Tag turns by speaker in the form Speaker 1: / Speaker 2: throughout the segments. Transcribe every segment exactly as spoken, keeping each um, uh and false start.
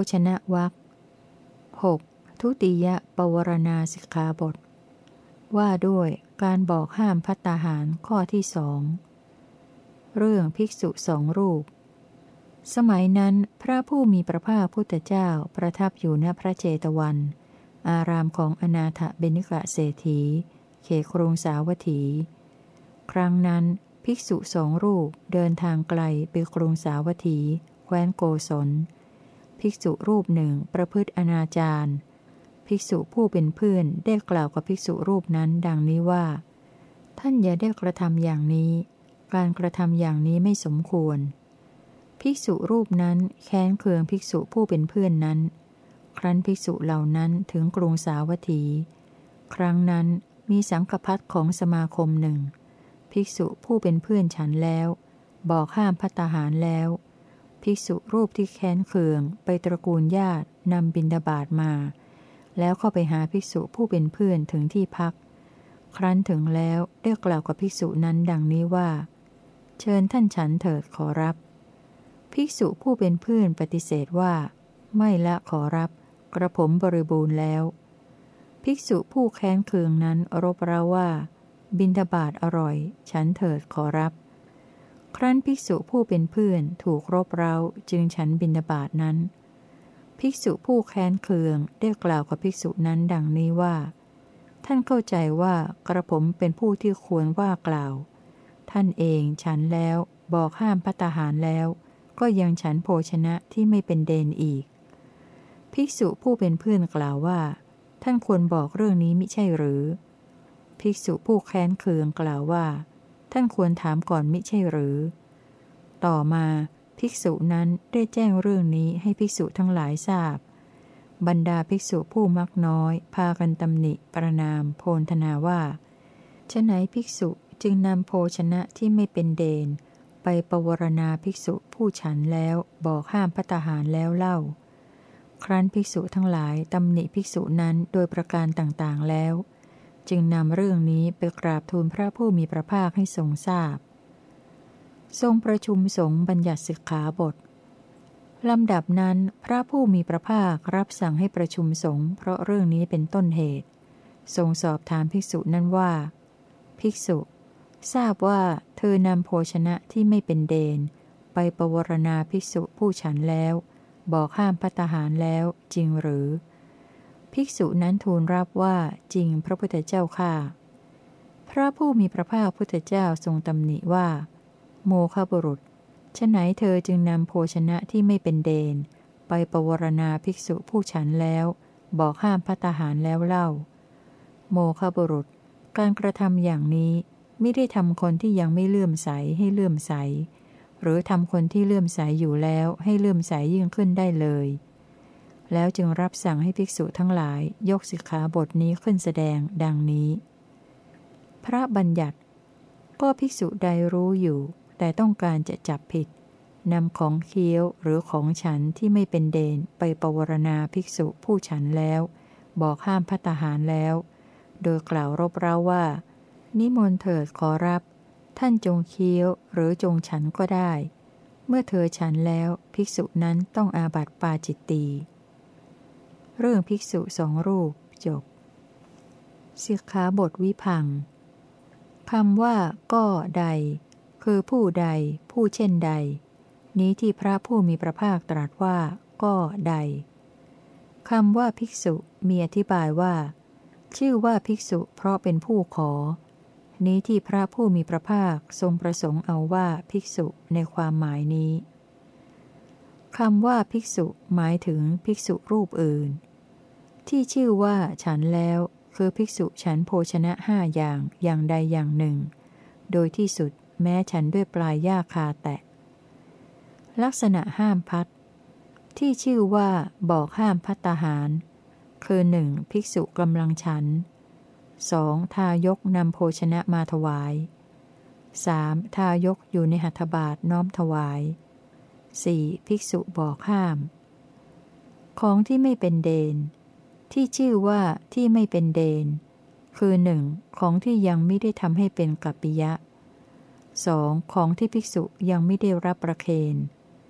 Speaker 1: ชนะวรรค หก. ทุติยปวารณาสิกขาบทว่าด้วยการบอกห้ามภัตตาหารข้อที่สองเรื่องภิกษุสองรูปสมัยนั้นพระผู้มีพระภาคพุทธเจ้าประทับอยู่ณพระเจตวันอารามของอนาถเบณิกะเศรษฐีเขตกรุงสาวัตถีครั้งนั้นภิกษุสองรูปเดินทางไกลไปกรุงสาวัตถีแคว้นโกศลภิกษุรูปหนึ่งประพฤติอนาจารภิกษุผู้เป็นเพื่อนได้กล่าวกับภิกษุรูปนั้นดังนี้ว่าท่านอย่าได้กระทำอย่างนี้การกระทำอย่างนี้ไม่สมควรภิกษุรูปนั้นแค้นเคืองภิกษุผู้เป็นเพื่อนนั้นครั้นภิกษุเหล่านั้นถึงกรุงสาวัตถีครั้งนั้นมีสังฆพัดของสมาคมหนึ่งภิกษุผู้เป็นเพื่อนฉันแล้วบอกห้ามภัตตาหารแล้วภิกษุรูปที่แค้นเคืองไปตระกูลญาตินำบิณฑบาตมาแล้วเข้าไปหาภิกษุผู้เป็นเพื่อนถึงที่พักครั้นถึงแล้วได้กล่าวกับภิกษุนั้นดังนี้ว่าเชิญท่านฉันเถิดขอรับภิกษุผู้เป็นเพื่อนปฏิเสธว่าไม่ละขอรับกระผมบริบูรณ์แล้วภิกษุผู้แค้นเคืองนั้นรบเร้าว่าบิณฑบาตอร่อยฉันเถิดขอรับครั้นภิกษุผู้เป็นเพื่อนถูกรบเร้าจึงฉันบิณฑบาตนั้นภิกษุผู้แค้นเคืองได้กล่าวกับภิกษุนั้นดังนี้ว่าท่านเข้าใจว่ากระผมเป็นผู้ที่ควรว่ากล่าวท่านเองฉันแล้วบอกห้ามภัตตาหารแล้วก็ยังฉันโภชนะที่ไม่เป็นเดนอีกภิกษุผู้เป็นเพื่อนกล่าวว่าท่านควรบอกเรื่องนี้มิใช่หรือภิกษุผู้แค้นเคืองกล่าวว่าท่านควรถามก่อนมิใช่หรือต่อมาภิกษุนั้นได้แจ้งเรื่องนี้ให้ภิกษุทั้งหลายทราบบรรดาภิกษุผู้มักน้อยพากันตำหนิประณามโพลธนาว่าฉะไหนภิกษุจึงนำโภชนะที่ไม่เป็นเดนไปปวารณาภิกษุผู้ฉันแล้วบอกห้ามภัตตาหารแล้วเล่าครั้นภิกษุทั้งหลายตำหนิภิกษุนั้นโดยประการต่างๆแล้วจึงนำเรื่องนี้ไปกราบทูลพระผู้มีพระภาคให้ทรงทราบทรงประชุมสงฆ์บัญญัติสิกขาบทลำดับนั้นพระผู้มีพระภาครับสั่งให้ประชุมสงฆ์เพราะเรื่องนี้เป็นต้นเหตุทรงสอบถามภิกษุนั้นว่าภิกษุทราบว่าเธอนำโภชนะที่ไม่เป็นเดนไปปวารณาภิกษุผู้ฉันแล้วบอกห้ามภัตตาหารแล้วจริงหรือภิกษุนั้นทูลรับว่าจริงพระพุทธเจ้าข้าพระผู้มีพระภาคพุทธเจ้าทรงตำหนิว่าโมฆะบุรุษฉะไหนเธอจึงนำโภชนะที่ไม่เป็นเดนไปปวารณาภิกษุผู้ฉันแล้วบอกห้ามภัตตาหารแล้วเล่าโมฆะบุรุษการกระทำอย่างนี้ไม่ได้ทำคนที่ยังไม่เลื่อมใสให้เลื่อมใสหรือทำคนที่เลื่อมใสอยู่แล้วให้เลื่อมใสยิ่งขึ้นได้เลยแล้วจึงรับสั่งให้ภิกษุทั้งหลายยกสิกขาบทนี้ขึ้นแสดงดังนี้พระบัญญัติก็ภิกษุใดรู้อยู่แต่ต้องการจะจับผิดนำของเคี้ยวหรือของฉันที่ไม่เป็นเดนไปปวารณาภิกษุผู้ฉันแล้วบอกห้ามภัตตาหารแล้วโดยกล่าวรบเร้าว่านิมนต์เถิดขอรับท่านจงเคี้ยวหรือจงฉันก็ได้เมื่อเธอฉันแล้วภิกษุนั้นต้องอาบัติปาจิตตีเรื่องภิกษุสองรูปจบสิกขาบทวิพังค์คำว่าก็ใดคือผู้ใดผู้เช่นใดนี้ที่พระผู้มีพระภาคตรัสว่าก็ใดคำว่าภิกษุมีอธิบายว่าชื่อว่าภิกษุเพราะเป็นผู้ขอนี้ที่พระผู้มีพระภาคทรงประสงค์เอาว่าภิกษุในความหมายนี้คำว่าภิกษุหมายถึงภิกษุรูปอื่นที่ชื่อว่าฉันแล้วคือภิกษุฉันโภชนะห้าอย่างอย่างใดอย่างหนึ่งโดยที่สุดแม้ฉันด้วยปลายหญ้าคาแตะลักษณะห้ามพัดที่ชื่อว่าบอกห้ามภัตตาหารคือหนึ่งภิกษุกำลังฉันสองทายกนำโภชนะมาถวายสามทายกอยู่ในหัตถบาทน้อมถวายสี่ภิกษุบอกห้ามของที่ไม่เป็นเดนที่ชื่อว่าที่ไม่เป็นเดนคือหนึ่งของที่ยังไม่ได้ทำให้เป็นกัปปิยะสองของที่ภิกษุยังไม่ได้รับประเคน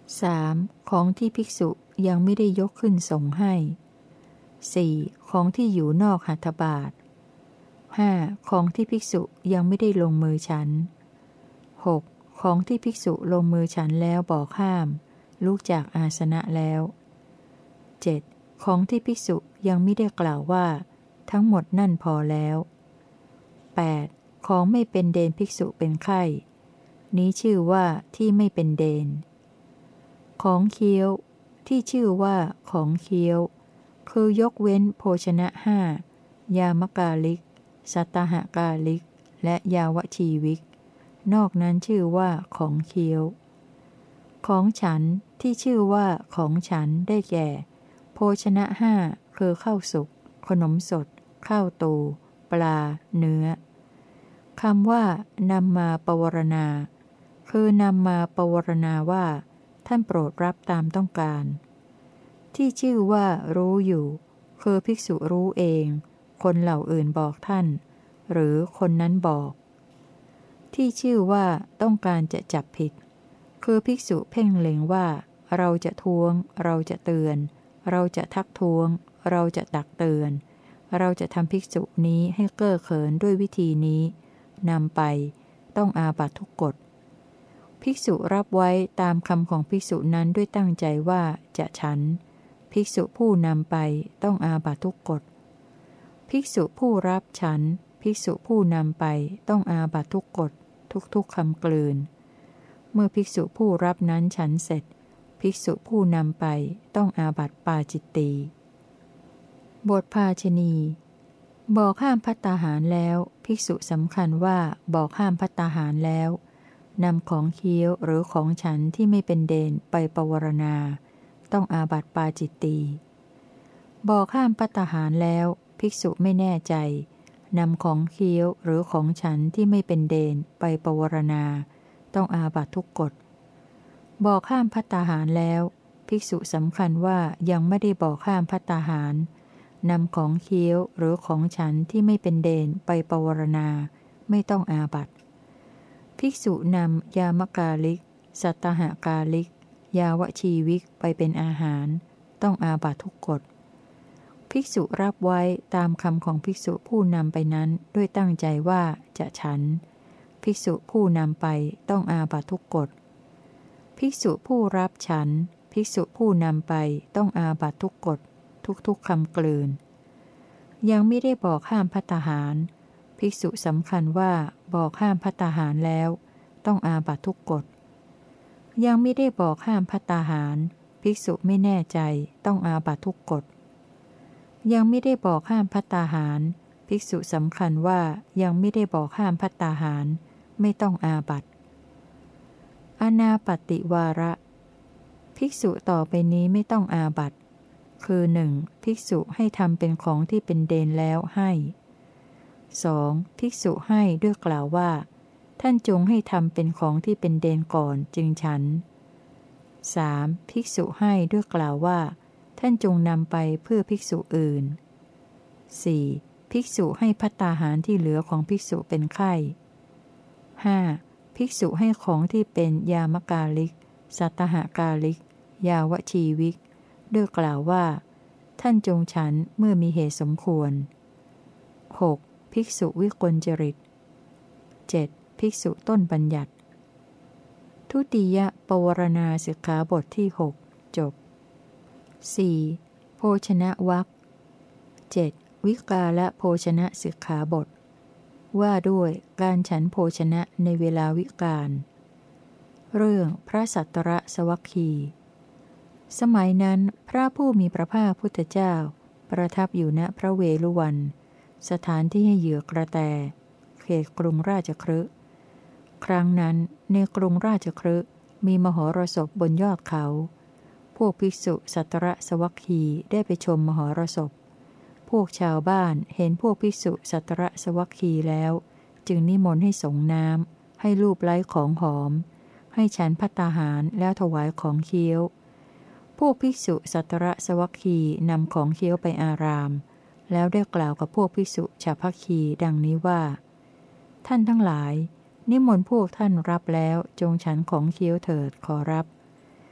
Speaker 1: สาม ของที่ภิกษุยังไม่ได้ยกขึ้นส่งให้ สี่ ของที่อยู่นอกหัตถบาท ห้า ของที่ภิกษุยังไม่ได้ลงมือฉัน หก ของที่ภิกษุลงมือฉันแล้วบอกห้ามลุกจากอาสนะแล้ว เจ็ด ของที่ภิกษุยังไม่ได้กล่าวว่าทั้งหมดนั่นพอแล้ว แปด ของไม่เป็นเดนภิกษุเป็นไข้นี้ชื่อว่าที่ไม่เป็นเดน ของเคี้ยวที่ชื่อว่าของเคี้ยวคือยกเว้นโภชนะห้ายามกาลิกสัตตหกาลิกและยาวชีวิกนอกนั้นชื่อว่าของเคี้ยวของฉันที่ชื่อว่าของฉันได้แก่โภชนะห้าคือข้าวสุกขนมสดข้าวตูปลาเนื้อคำว่านำมาปวารณาคือนำมาปวารณาว่าท่านโปรดรับตามต้องการที่ชื่อว่ารู้อยู่คือภิกษุรู้เองคนเหล่าอื่นบอกท่านหรือคนนั้นบอกที่ชื่อว่าต้องการจะจับผิดคือภิกษุเพ่งเล็งว่าเราจะท้วงเราจะเตือนเราจะทักท้วงเราจะตักเตือนเราจะทำภิกษุนี้ให้เก้อเขินด้วยวิธีนี้นำไปต้องอาบัตทุกกฎภิกษุรับไว้ตามคำของภิกษุนั้นด้วยตั้งใจว่าจะฉันภิกษุผู้นำไปต้องอาบัตทุกกฎภิกษุผู้รับฉันภิกษุผู้นำไปต้องอาบัตทุกกฎทุกๆคำกลืนเมื่อภิกษุผู้รับนั้นฉันเสร็จภิกษุผู้นำไปต้องอาบัติปาจิตตีบทภาชณีบอกห้ามภัตตาหารแล้วภิกษุสำคัญว่าบอกห้ามภัตตาหารแล้วนำของเคี้ยวหรือของฉันที่ไม่เป็นเดนไปปวารณาต้องอาบัติปาจิตตีบอกห้ามภัตตาหารแล้วภิกษุไม่แน่ใจนำของเคี้ยวหรือของฉันที่ไม่เป็นเดนไปปวารณาต้องอาบัตทุกกฎบอกห้ามภัตตาหารแล้วภิกษุสำคัญว่ายังไม่ได้บอกห้ามภัตตาหารนำของเคี้ยวหรือของฉันที่ไม่เป็นเดนไปปวารณาไม่ต้องอาบัติภิกษุนำยามกาลิกสัตตหกาลิกยาวชีวิกไปเป็นอาหารต้องอาบัตทุกกฎภิกษุรับไว้ตามคำของภิกษุผู้นำไปนั้นด้วยตั้งใจว่าจะฉันภิกษุผู้นำไปต้องอาบัตทุกกฎภิกษุผู้รับฉันภิกษุผู้นำไปต้องอาบัตทุกกฎทุกๆคำกลืนยังไม่ได้บอกห้ามภัตตาหารภิกษุสำคัญว่าบอกห้ามภัตตาหารแล้วต้องอาบัตทุกกฎยังไม่ได้บอกห้ามภัตตาหารภิกษุไม่แน่ใจต้องอาบัตทุกกฎยังไม่ได้บอกห้ามภัตตาหารภิกษุสำคัญว่ายังไม่ได้บอกห้ามภัตตาหารไม่ต้องอาบัติอนาปติวาระภิกษุต่อไปนี้ไม่ต้องอาบัติคือ หนึ่ง ภิกษุให้ทำเป็นของที่เป็นเดนแล้วให้ สอง ภิกษุให้ด้วยกล่าวว่าท่านจงให้ทำเป็นของที่เป็นเดนก่อนจึงฉัน สาม ภิกษุให้ด้วยกล่าวว่าท่านจงนำไปเพื่อภิกษุอื่น สี่ ภิกษุให้ภัตตาหารที่เหลือของภิกษุเป็นไข้ ห้า ภิกษุให้ของที่เป็นยามกาลิกสัตตหกาลิกยาวชีวิกด้วยกล่าวว่าท่านจงฉันเมื่อมีเหตุสมควร หก ภิกษุวิกลจริต เจ็ด ภิกษุต้นบัญญัติทุติยปวารณาสิกขาบทที่หกจบ สี่. โภชนะวรรค เจ็ด. วิกาลโภชนะสิกขาบทว่าด้วยการฉันโภชนะในเวลาวิกาลเรื่องพระสัตตรสวัคคีสมัยนั้นพระผู้มีพระภาคพุทธเจ้าประทับอยู่ณพระเวฬุวันสถานที่ให้เหยื่อกระแตเขตกรุงราชคฤห์ครั้งนั้นในกรุงราชคฤห์มีมหรสพบนยอดเขาพวกภิกษุสัตตรสวัคคีได้ไปชมมหรสพพวกชาวบ้านเห็นพวกภิกษุสัตตรสวัคคีแล้วจึงนิมนต์ให้สงน้ำให้ลูบไล้ของหอมให้ฉันภัตตาหารแล้วถวายของเคี้ยวพวกภิกษุสัตตรสวัคคีนำของเคี้ยวไปอารามแล้วได้กล่าวกับพวกภิกษุชาวพัคคีดังนี้ว่าท่านทั้งหลายนิมนต์พวกท่านรับแล้วจงฉันของเคี้ยวเถิดขอรับ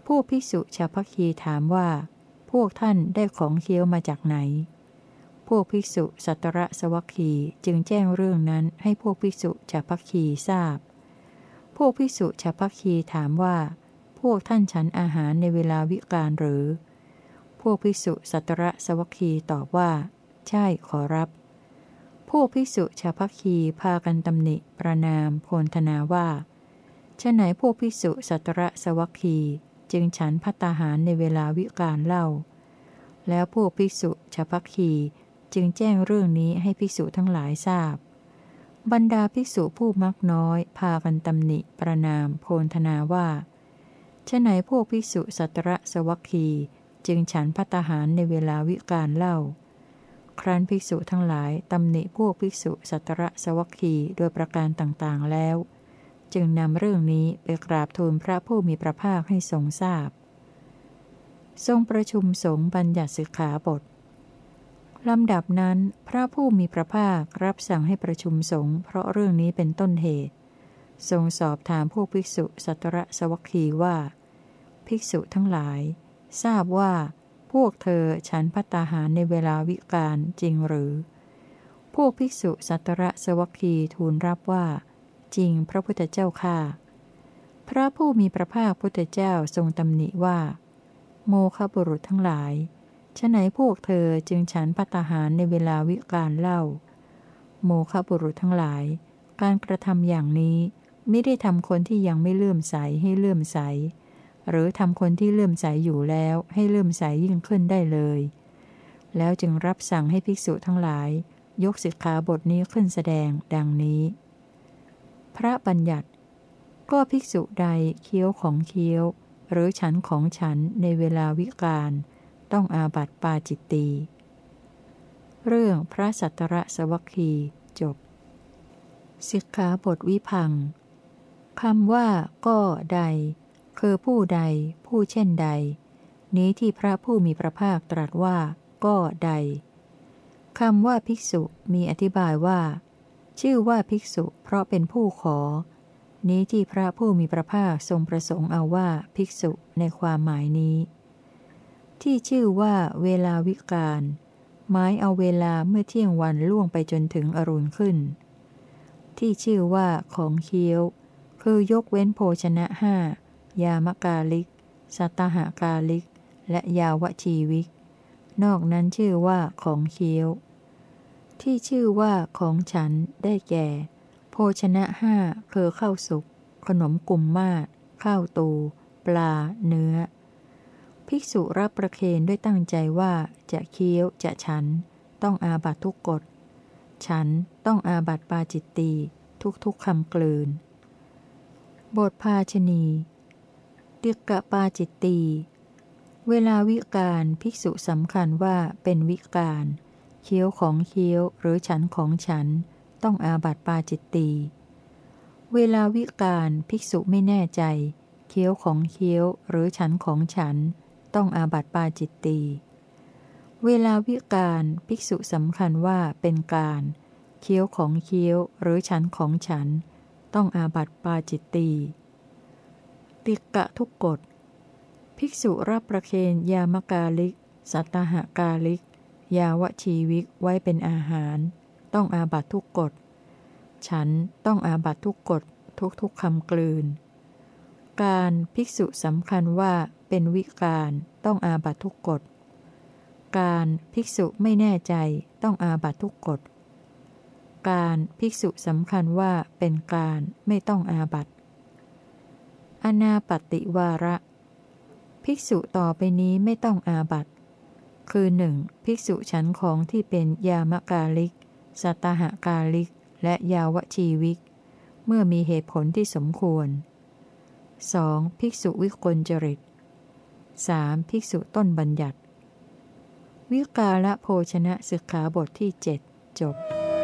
Speaker 1: ผู้ภิกษุชาวพัคคีถามว่าพวกท่านได้ของเคี้ยวมาจากไหนพวกภิกษุสัตตรสวัคคีจึงแจ้งเรื่องนั้นให้พวกภิกษุชาวพัคคีทราบพวกภิกษุชาวพัคคีถามว่าพวกท่านฉันอาหารในเวลาวิกาลหรือพวกภิกษุสัตตรสวัคคีตอบว่าใช่ขอรับพวกภิกษุชาวพัคคีพากันตำหนิประนามโพลธนาว่าฉะไหนพวกภิกษุสัตตรสวัคคีจึงฉันภัตตาหารในเวลาวิกาลเล่าแล้วพวกภิกษุชาวพัคคีจึงแจ้งเรื่องนี้ให้ภิกษุทั้งหลายทราบบรรดาภิกษุผู้มักน้อยพากันตำหนิประนามโพลธนาว่าฉะไหนพวกภิกษุสัตตรสวัคคีจึงฉันภัตตาหารในเวลาวิกาลเล่าครั้นภิกษุทั้งหลายตำหนิพวกภิกษุสัตตรสวัคคีโดยประการต่างๆแล้วจึงนำเรื่องนี้ไปกราบทูลพระผู้มีพระภาคให้ทรงทราบทรงประชุมสงฆ์บัญญัติสิกขาบทลำดับนั้นพระผู้มีพระภาครับสั่งให้ประชุมสงฆ์เพราะเรื่องนี้เป็นต้นเหตุทรงสอบถามพวกภิกษุสัตตรสวัคคีว่าภิกษุทั้งหลายทราบว่าพวกเธอฉันภัตตาหารในเวลาวิกาลจริงหรือพวกภิกษุสัตตรสวัคคีทูลรับว่าจริงพระพุทธเจ้าข้าพระผู้มีพระภาคพุทธเจ้าทรงตำหนิว่าโมฆะบุรุษทั้งหลายฉะไหนพวกเธอจึงฉันภัตตาหารในเวลาวิกาลเล่าโมฆะบุรุษทั้งหลายการกระทำอย่างนี้ไม่ได้ทำคนที่ยังไม่เลื่อมใสให้เลื่อมใสหรือทำคนที่เลื่อมใสอยู่แล้วให้เลื่อมใสยิ่งขึ้นได้เลยแล้วจึงรับสั่งให้ภิกษุทั้งหลายยกสิกขาบทนี้ขึ้นแสดงดังนี้พระบัญญัติก็ภิกษุใดเคี้ยวของเคี้ยวหรือฉันของฉันในเวลาวิกาลต้องอาบัติปาจิตตีเรื่องพระสัตตรสวัคคีจบสิกขาบทวิพังค์คำว่าก็ใดคือผู้ใดผู้เช่นใดนี้ที่พระผู้มีพระภาคตรัสว่าก็ใดคำว่าภิกษุมีอธิบายว่าชื่อว่าภิกษุเพราะเป็นผู้ขอนี้ที่พระผู้มีพระภาคทรงประสงค์เอาว่าภิกษุในความหมายนี้ที่ชื่อว่าเวลาวิกาลหมายเอาเวลาเมื่อเที่ยงวันล่วงไปจนถึงอรุณขึ้นที่ชื่อว่าของเคี้ยวคือยกเว้นโภชนะห้ายามกาลิกสัตตหกาลิกและยาวชีวิกนอกนั้นชื่อว่าของเคี้ยวที่ชื่อว่าของฉันได้แก่โภชนะห้าคือข้าวสุกขนมกุมมาศข้าวตูปลาเนื้อภิกษุรับประเคนด้วยตั้งใจว่าจะเคี้ยวจะฉันต้องอาบัตทุกกฎฉันต้องอาบัติปาจิตตีทุกๆคำกลืนบทภาชณีติกะปาจิตตีเวลาวิกาลภิกษุสำคัญว่าเป็นวิกาลเคี้ยวของเคี้ยวหรือฉันของฉันต้องอาบัติปาจิตตีเวลาวิกาลภิกษุไม่แน่ใจเคี้ยวของเคี้ยวหรือฉันของฉันต้องอาบัติปาจิตตีเวลาวิกาลภิกษุสำคัญว่าเป็นการเคี้ยวของเคี้ยวหรือฉันของฉันต้องอาบัติปาจิตตีติกะทุกกฎภิกษุรับประเคนยามกาลิกสัตตหกาลิกยาวชีวิกไว้เป็นอาหารต้องอาบัติทุกกฎฉันต้องอาบัติทุกกฎทุกๆคำกลืนการภิกษุสำคัญว่าเป็นวิกาลต้องอาบัติทุกกฎการภิกษุไม่แน่ใจต้องอาบัติทุกกฎการภิกษุสำคัญว่าเป็นการไม่ต้องอาบัติอนาปัตติวาระภิกษุต่อไปนี้ไม่ต้องอาบัติคือหนึ่งภิกษุฉันของที่เป็นยามกาลิกสัตตหกาลิกและยาวชีวิกเมื่อมีเหตุผลที่สมควร สอง. ภิกษุวิกลจริต สาม. ภิกษุต้นบัญญัติวิกาลโภชนะสิกขาบทที่เจ็ดจบ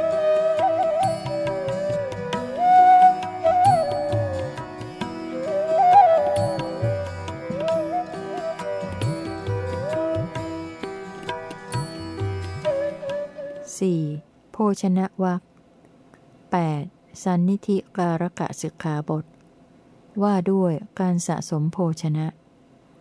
Speaker 1: สี่. โภชนะวรรค แปด. สันนิธิการกะสิกขาบทว่าด้วยการสะสมโภชนะ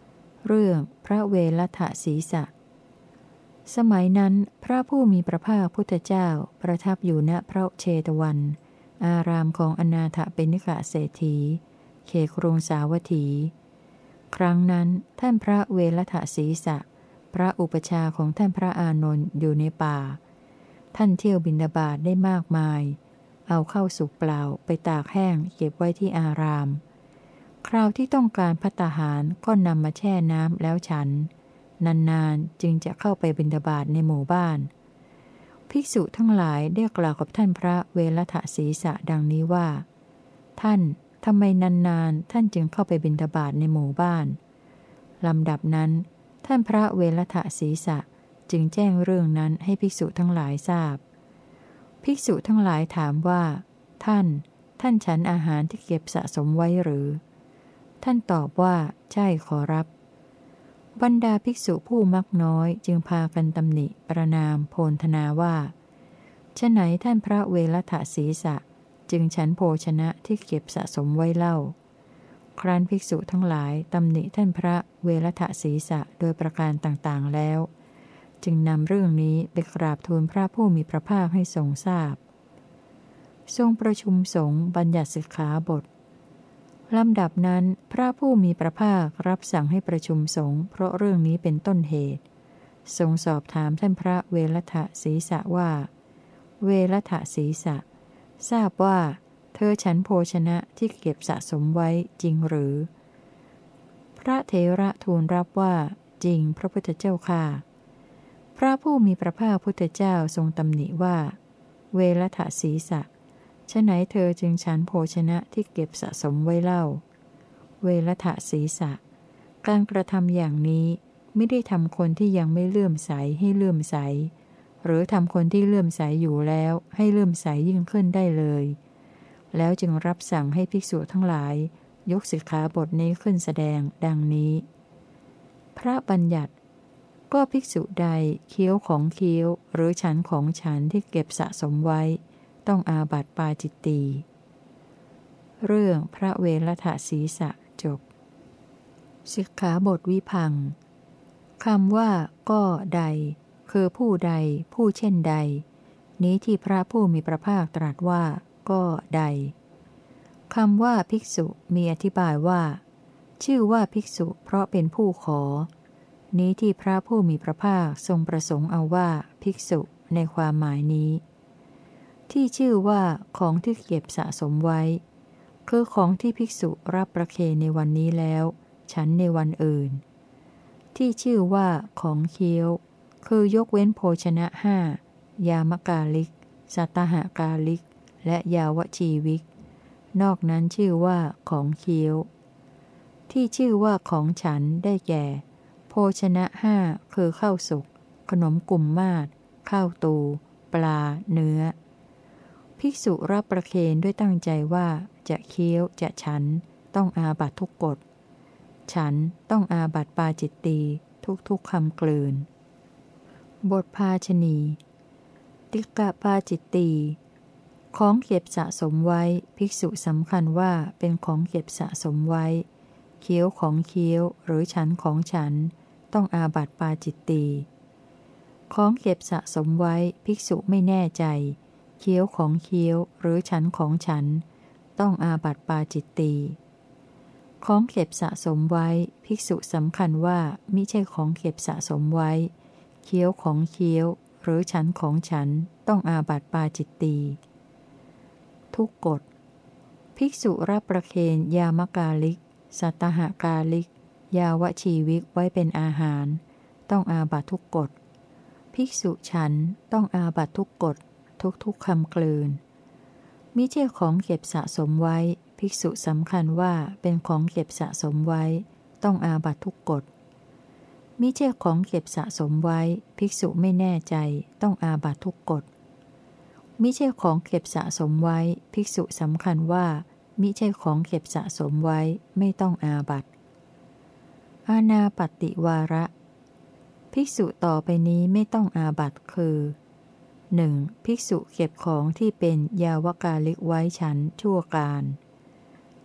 Speaker 1: เรื่องพระเวฬทศีสะสมัยนั้นพระผู้มีพระภาคพุทธเจ้าประทับอยู่ณพระเชตวันอารามของอนาถปิณกเศรษฐีเขตกรุงสาวัตถีครั้งนั้นท่านพระเวฬทศีสะพระอุปชาของท่านพระอานนท์อยู่ในป่าท่านเที่ยวบิณฑบาตได้มากมายเอาเข้าสุกเปล่าไปตากแห้งเก็บไว้ที่อารามคราวที่ต้องการภัตตาหารก็นำมาแช่น้ำแล้วฉันนานๆจึงจะเข้าไปบิณฑบาตในหมู่บ้านภิกษุทั้งหลายได้กล่าวกับท่านพระเวฬทศีสะดังนี้ว่าท่านทำไมนานๆท่านจึงเข้าไปบิณฑบาตในหมู่บ้านลำดับนั้นท่านพระเวฬทศีสะจึงแจ้งเรื่องนั้นให้ภิกษุทั้งหลายทราบภิกษุทั้งหลายถามว่าท่านท่านฉันอาหารที่เก็บสะสมไว้หรือท่านตอบว่าใช่ขอรับบรรดาภิกษุผู้มักน้อยจึงพากันตำหนิประนามโพลธนาว่าฉะไหนท่านพระเวฬทศีสะจึงฉันโภชนะที่เก็บสะสมไว้เล่าครั้นภิกษุทั้งหลายตำหนิท่านพระเวฬทศีสะโดยประการต่างๆแล้วจึงนำเรื่องนี้ไปกราบทูลพระผู้มีพระภาคให้ทรงทราบทรงประชุมสงฆ์บัญญัติสิกขาบทลำดับนั้นพระผู้มีพระภาครับสั่งให้ประชุมสงฆ์เพราะเรื่องนี้เป็นต้นเหตุทรงสอบถามท่านพระเวฬทศีสะว่าเวฬทศีสะทราบว่าเธอฉันโภชนะที่เก็บสะสมไว้จริงหรือพระเถระทูลรับว่าจริงพระพุทธเจ้าค่ะพระผู้มีพระภาคพุทธเจ้าทรงตำหนิว่าเวฬทศีสะฉะไหนเธอจึงฉันโภชนะที่เก็บสะสมไว้เล่าเวฬทศีสะการกระทำอย่างนี้ไม่ได้ทำคนที่ยังไม่เลื่อมใสให้เลื่อมใสหรือทำคนที่เลื่อมใสอยู่แล้วให้เลื่อมใสยิ่งขึ้นได้เลยแล้วจึงรับสั่งให้ภิกษุทั้งหลายยกสิกขาบทนี้ขึ้นแสดงดังนี้พระบัญญัติก็ภิกษุใดเคี้ยวของเคี้ยวหรือฉันของฉันที่เก็บสะสมไว้ต้องอาบัติปาจิตตีเรื่องพระเวฬทศีสะจบสิกขาบทวิพังค์คำว่าก็ใดคือผู้ใดผู้เช่นใดนี้ที่พระผู้มีพระภาคตรัสว่าก็ใดคำว่าภิกษุมีอธิบายว่าชื่อว่าภิกษุเพราะเป็นผู้ขอนี้ที่พระผู้มีพระภาคทรงประสงค์เอาว่าภิกษุในความหมายนี้ที่ชื่อว่าของที่เก็บสะสมไว้คือของที่ภิกษุรับประเคนในวันนี้แล้วฉันในวันอื่นที่ชื่อว่าของเคี้ยวคือยกเว้นโภชนะห้ายามกาลิกสัตตหกาลิกและยาวชีวิกนอกนั้นชื่อว่าของเคี้ยวที่ชื่อว่าของฉันได้แก่โภชนะห้าคือข้าวสุกขนมกุมมาศข้าวตูปลาเนื้อภิกษุรับประเคนด้วยตั้งใจว่าจะเคี้ยวจะฉันต้องอาบัตทุกกฎฉันต้องอาบัตปาจิตตีทุกๆคำกลืนบทภาชณีติกะปาจิตตีของเก็บสะสมไว้ภิกษุสำคัญว่าเป็นของเก็บสะสมไว้เคี้ยวของเคี้ยวหรือฉันของฉันต้องอาบัติปาจิตตีของเก็บสะสมไว้ภิกษุไม่แน่ใจเคี้ยวของเคี้ยวหรือฉันของฉันต้องอาบัติปาจิตตีของเก็บสะสมไว้ภิกษุสำคัญว่ามิใช่ของเก็บสะสมไว้เคี้ยวของเคี้ยวหรือฉันของฉันต้องอาบัติปาจิตตีทุกกฎภิกษุรับประเคนยามกาลิกสัตตหกาลิกยาวชีวิกไว้เป็นอาหารต้องอาบัติทุกกฎภิกษุฉันต้องอาบัติทุกกฎทุกๆคำกลืนมิใช่ของเก็บสะสมไว้ภิกษุสำคัญว่าเป็นของเก็บสะสมไว้ต้องอาบัติทุกกฎมิใช่ของเก็บสะสมไว้ภิกษุไม่แน่ใจต้องอาบัติทุกกฎมิใช่ของเก็บสะสมไว้ภิกษุสำคัญว่ามิใช่ของเก็บสะสมไว้ไม่ต้องอาบัติอานาปฏิวาระภิกษุต่อไปนี้ไม่ต้องอาบัติคือ หนึ่ง. ภิกษุเก็บของที่เป็นยาวกาลิกไว้ฉันชั่วการ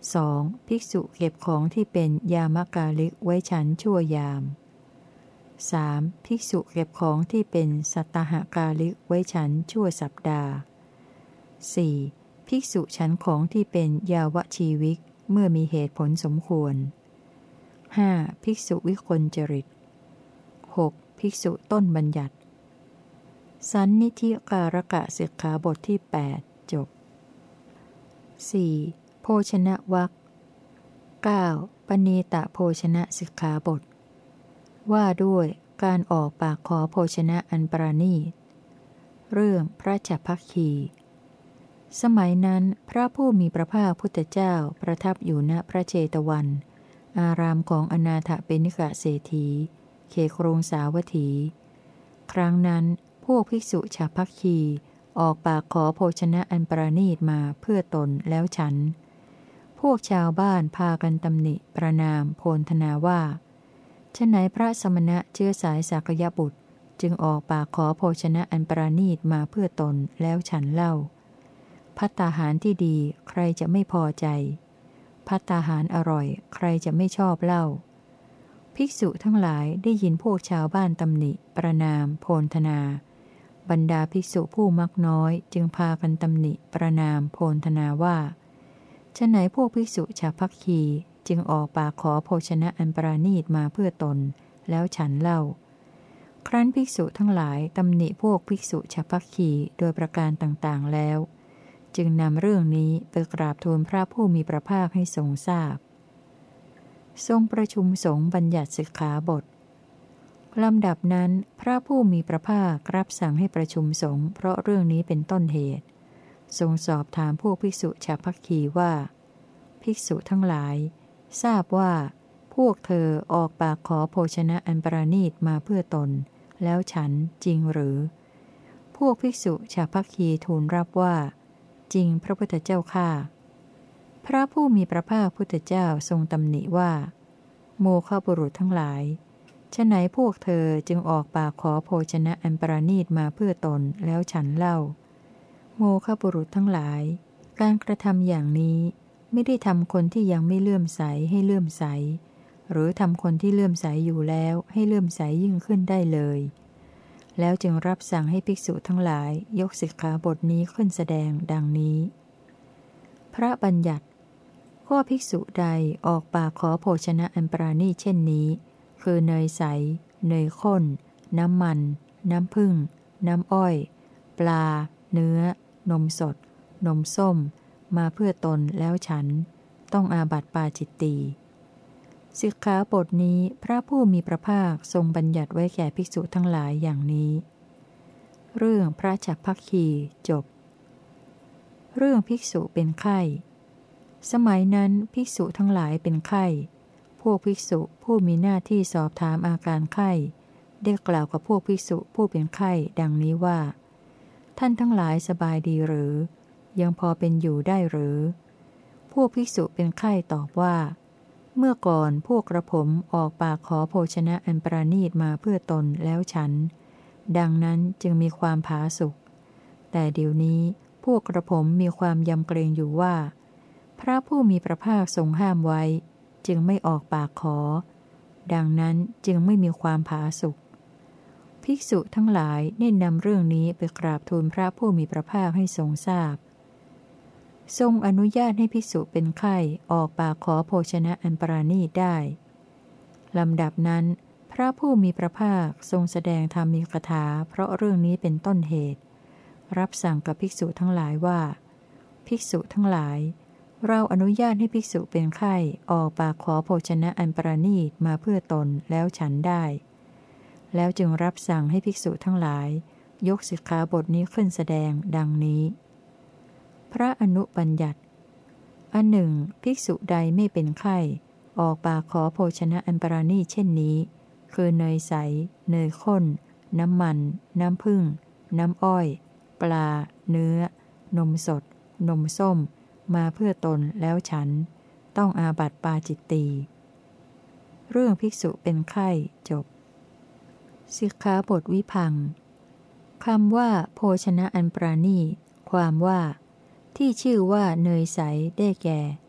Speaker 1: สอง ภิกษุเก็บของที่เป็นยามกาลิกไว้ฉันชั่วยาม สาม ภิกษุเก็บของที่เป็นสัตตหกาลิกไว้ฉันชั่วสัปดาห์ สี่ ภิกษุฉันของที่เป็นยาวชีวิกเมื่อมีเหตุผลสมควร ห้า ภิกษุวิกลจริต หก ภิกษุต้นบัญญัติ สันนิธิการกะสิกขาบทที่แปดจบ สี่. โภชนะวรรค เก้า. ปณีตโภชนะสิกขาบทว่าด้วยการออกปากขอโภชนะอันประณีตเรื่องพระฉัพพคี สมัยนั้นพระผู้มีพระภาคพุทธเจ้าประทับอยู่ณพระเชตวันอารามของอนาถเปนิกะเศรษฐีเขตกรุงสาวัตถีครั้งนั้นพวกภิกษุฉัพพคีออกปากขอโภชนะอันประณีตมาเพื่อตนแล้วฉันพวกชาวบ้านพากันตำหนิประนามโพลธนาว่าฉะไหนพระสมณะเชื้อสายสากยบุตรจึงออกปากขอโภชนะอันประณีตมาเพื่อตนแล้วฉันเล่าภัตตาหารที่ดีใครจะไม่พอใจภัตตาหารอร่อยใครจะไม่ชอบเล่าภิกษุทั้งหลายได้ยินพวกชาวบ้านตำหนิประนามโพลธนาบรรดาภิกษุผู้มักน้อยจึงพากันตำหนิประนามโพลธนาว่าฉะไหนพวกภิกษุฉัพพคีจึงออกปากขอโภชนะอันประณีตมาเพื่อตนแล้วฉันเล่าครั้นภิกษุทั้งหลายตำหนิพวกภิกษุฉัพพคีโดยประการต่างๆแล้วจึงนำเรื่องนี้ไปกราบทูลพระผู้มีพระภาคให้ทรงทราบทรงประชุมสงฆ์บัญญัติสิกขาบทลำดับนั้นพระผู้มีพระภาครับสั่งให้ประชุมสงฆ์เพราะเรื่องนี้เป็นต้นเหตุทรงสอบถามพวกภิกษุฉัพพคีว่าภิกษุทั้งหลายทราบว่าพวกเธอออกปากขอโภชนะอันประณีตมาเพื่อตนแล้วฉันจริงหรือพวกภิกษุฉัพพคีทูลรับว่าจริงพระพุทธเจ้าข้าพระผู้มีพระภาคพุทธเจ้าทรงตำหนิว่าโมฆะบุรุษทั้งหลายฉะไหนพวกเธอจึงออกปากขอโภชนะอันประณีตมาเพื่อตนแล้วฉันเล่าโมฆะบุรุษทั้งหลายการกระทำอย่างนี้ไม่ได้ทำคนที่ยังไม่เลื่อมใสให้เลื่อมใสหรือทำคนที่เลื่อมใสอยู่แล้วให้เลื่อมใสยิ่งขึ้นได้เลยแล้วจึงรับสั่งให้ภิกษุทั้งหลายยกสิกขาบทนี้ขึ้นแสดงดังนี้พระบัญญัติข้อภิกษุใดออกปากขอโภชนะอันประณีตเช่นนี้คือเนยใสเนยข้นน้ำมันน้ำผึ้งน้ำอ้อยปลาเนื้อนมสดนมส้มมาเพื่อตนแล้วฉันต้องอาบัติปาจิตตีสิกขาบทนี้พระผู้มีพระภาคทรงบัญญัติไว้แก่ภิกษุทั้งหลายอย่างนี้เรื่องพระฉัพพคีจบเรื่องภิกษุเป็นไข้สมัยนั้นภิกษุทั้งหลายเป็นไข้พวกภิกษุผู้มีหน้าที่สอบถามอาการไข้ได้กล่าวกับพวกภิกษุผู้เป็นไข้ดังนี้ว่าท่านทั้งหลายสบายดีหรือยังพอเป็นอยู่ได้หรือพวกภิกษุเป็นไข้ตอบว่าเมื่อก่อนพวกกระผมออกปากขอโภชนะอันประณีตมาเพื่อตนแล้วฉันดังนั้นจึงมีความผาสุกแต่เดี๋ยวนี้พวกกระผมมีความยำเกรงอยู่ว่าพระผู้มีพระภาคทรงห้ามไว้จึงไม่ออกปากขอดังนั้นจึงไม่มีความผาสุกภิกษุทั้งหลายได้นำเรื่องนี้ไปกราบทูลพระผู้มีพระภาคให้ทรงทราบทรงอนุญาตให้ภิกษุเป็นไข้ออกปากขอโภชนะอันประณีตได้ลำดับนั้นพระผู้มีพระภาคทรงแสดงธรรมีกถาเพราะเรื่องนี้เป็นต้นเหตุรับสั่งกับภิกษุทั้งหลายว่าภิกษุทั้งหลายเราอนุญาตให้ภิกษุเป็นไข้ออกปากขอโภชนะอันประณีตมาเพื่อตนแล้วฉันได้แล้วจึงรับสั่งให้ภิกษุทั้งหลายยกสิกขาบทนี้ขึ้นแสดงดังนี้พระอนุบัญญัติอันหนึ่งภิกษุใดไม่เป็นไข้ออกปากขอโภชนะอันประณีตเช่นนี้คือเนยใสเนยข้นน้ำมันน้ำผึ้งน้ำอ้อยปลาเนื้อนมสดนมส้มมาเพื่อตนแล้วฉันต้องอาบัติปาจิตตีเรื่องภิกษุเป็นไข้จบสิกขาบทวิพังค์คำว่าโภชนะอันประณีตความว่าที่ชื่อว่าเนยใสได้แก่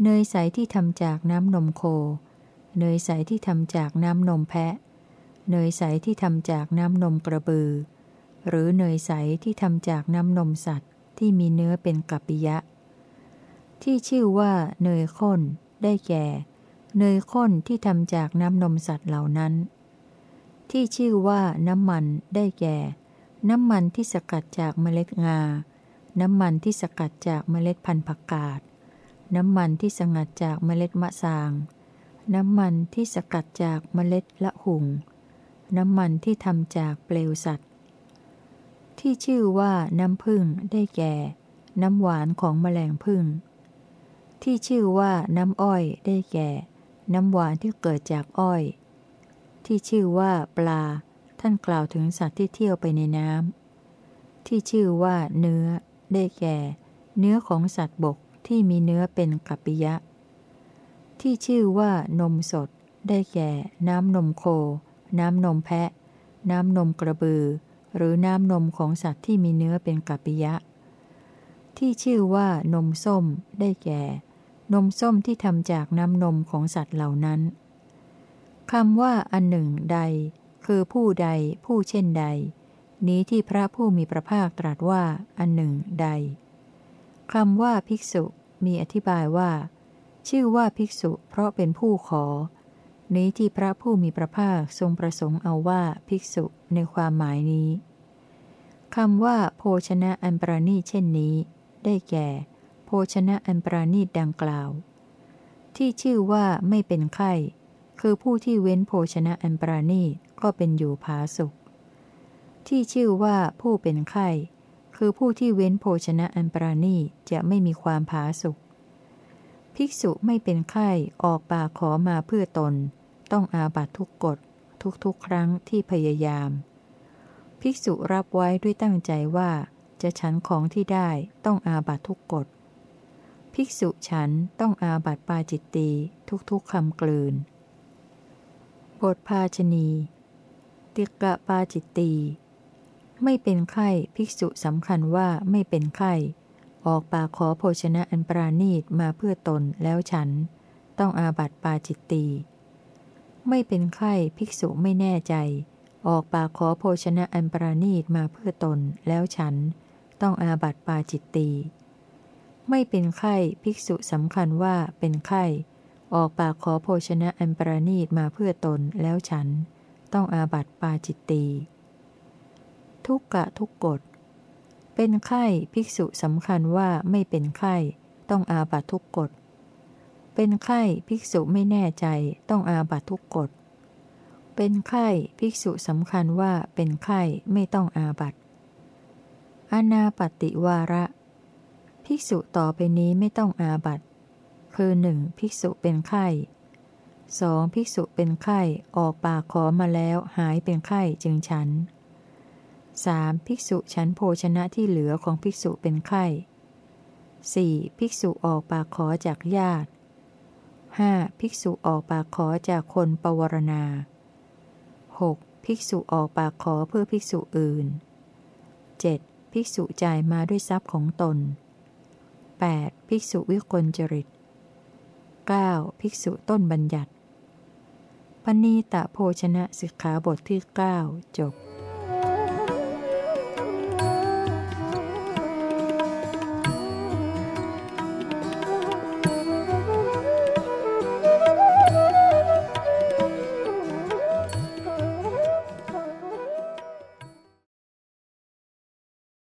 Speaker 1: เนยใสที่ทำจากน้ำนมโคเนยใสที่ทำจากน้ำนมแพะเนยใสที่ทำจากน้ำนมกระบือหรือเนยใสที่ทำจากน้ำนมสัตว์ที่มีเนื้อเป็นกัปปิยะที่ชื่อว่าเนยข้นได้แก่เนยข้นที่ทำจากน้ำนมสัตว์เหล่านั้นที่ชื่อว่าน้ำมันได้แก่น้ำมันที่สกัดจากเมล็ดงาน้ำมันที่สกัดจากเมล็ดพันธุ์ผักกาดน้ำมันที่สกัดจากเมล็ดมะสางน้ำมันที่สกัดจากเมล็ดละหุ่งน้ำมันที่ทำจากเปลวสัตว์ที่ชื่อว่าน้ำผึ้งได้แก่น้ำหวานของแมลงผึ้งที่ชื่อว่าน้ำอ้อยได้แก่น้ำหวานที่เกิดจากอ้อยที่ชื่อว่าปลาท่านกล่าวถึงสัตว์ที่เที่ยวไปในน้ำที่ชื่อว่าเนื้อได้แก่เนื้อของสัตว์บกที่มีเนื้อเป็นกัปปิยะที่ชื่อว่านมสดได้แก่น้ำนมโคน้ำนมแพะน้ำนมกระบือหรือน้ำนมของสัตว์ที่มีเนื้อเป็นกัปปิยะที่ชื่อว่านมส้มได้แก่นมส้มที่ทำจากน้ำนมของสัตว์เหล่านั้นคำว่าอันหนึ่งใดคือผู้ใดผู้เช่นใดนี้ที่พระผู้มีพระภาคตรัสว่าอันหนึ่งใดคำว่าภิกษุมีอธิบายว่าชื่อว่าภิกษุเพราะเป็นผู้ขอนี้ที่พระผู้มีพระภาคทรงประสงค์เอาว่าภิกษุในความหมายนี้คำว่าโภชนะอันประณีตเช่นนี้ได้แก่โภชนะอันประณีตดังกล่าวที่ชื่อว่าไม่เป็นไข้คือผู้ที่เว้นโภชนะอันประณีตก็เป็นอยู่ผาสุกที่ชื่อว่าผู้เป็นไข้คือผู้ที่เว้นโภชนะอันประณีตจะไม่มีความผาสุกภิกษุไม่เป็นไข้ออกปากขอมาเพื่อตนต้องอาบัตทุกกฎทุกๆครั้งที่พยายามภิกษุรับไว้ด้วยตั้งใจว่าจะฉันของที่ได้ต้องอาบัตทุกกฎภิกษุฉันต้องอาบัติปาจิตตีทุกๆคำกลืนบทภาชณีติกะปาจิตตีไม่เป็นไข้ภิกษุสำคัญว่าไม่เป็นไข้ออกปากขอโภชนะอันปราณีตมาเพื่อตนแล้วฉันต้องอาบัติปาจิตตีไม่เป็นไข้ภิกษุไม่แน่ใจออกปากขอโภชนะอันปราณีตมาเพื่อตนแล้วฉันต้องอาบัติปาจิตตีไม่เป็นไข้ภิกษุสำคัญว่าเป็นไข้ออกปากขอโภชนะอันปราณีตมาเพื่อตนแล้วฉันต้องอาบัติปาจิตตีทุกกะทุกกฎเป็นไข้ภิกษุสำคัญว่าไม่เป็นไข้ต้องอาบัติทุกกฎเป็นไข้ภิกษุไม่แน่ใจต้องอาบัติทุกกฎเป็นไข้ภิกษุสำคัญว่าเป็นไข้ไม่ต้องอาบัติอานาปฏิวาระภิกษุต่อไปนี้ไม่ต้องอาบัติคือหนึ่งภิกษุเป็นไข้สองภิกษุเป็นไข้ออกปากขอมาแล้วหายเป็นไข้จึงฉันสามภิกษุฉันโภชนะที่เหลือของภิกษุเป็นไข้สี่ภิกษุออกปากขอจากญาติห้าภิกษุออกปากขอจากคนปวารณาหกภิกษุออกปากขอเพื่อภิกษุอื่นเจ็ดภิกษุจ่ายมาด้วยทรัพย์ของตนแปดภิกษุวิกลจริตเก้าภิกษุต้นบัญญัติปณีตะโภชนะสิกขาบทที่เก้าจบ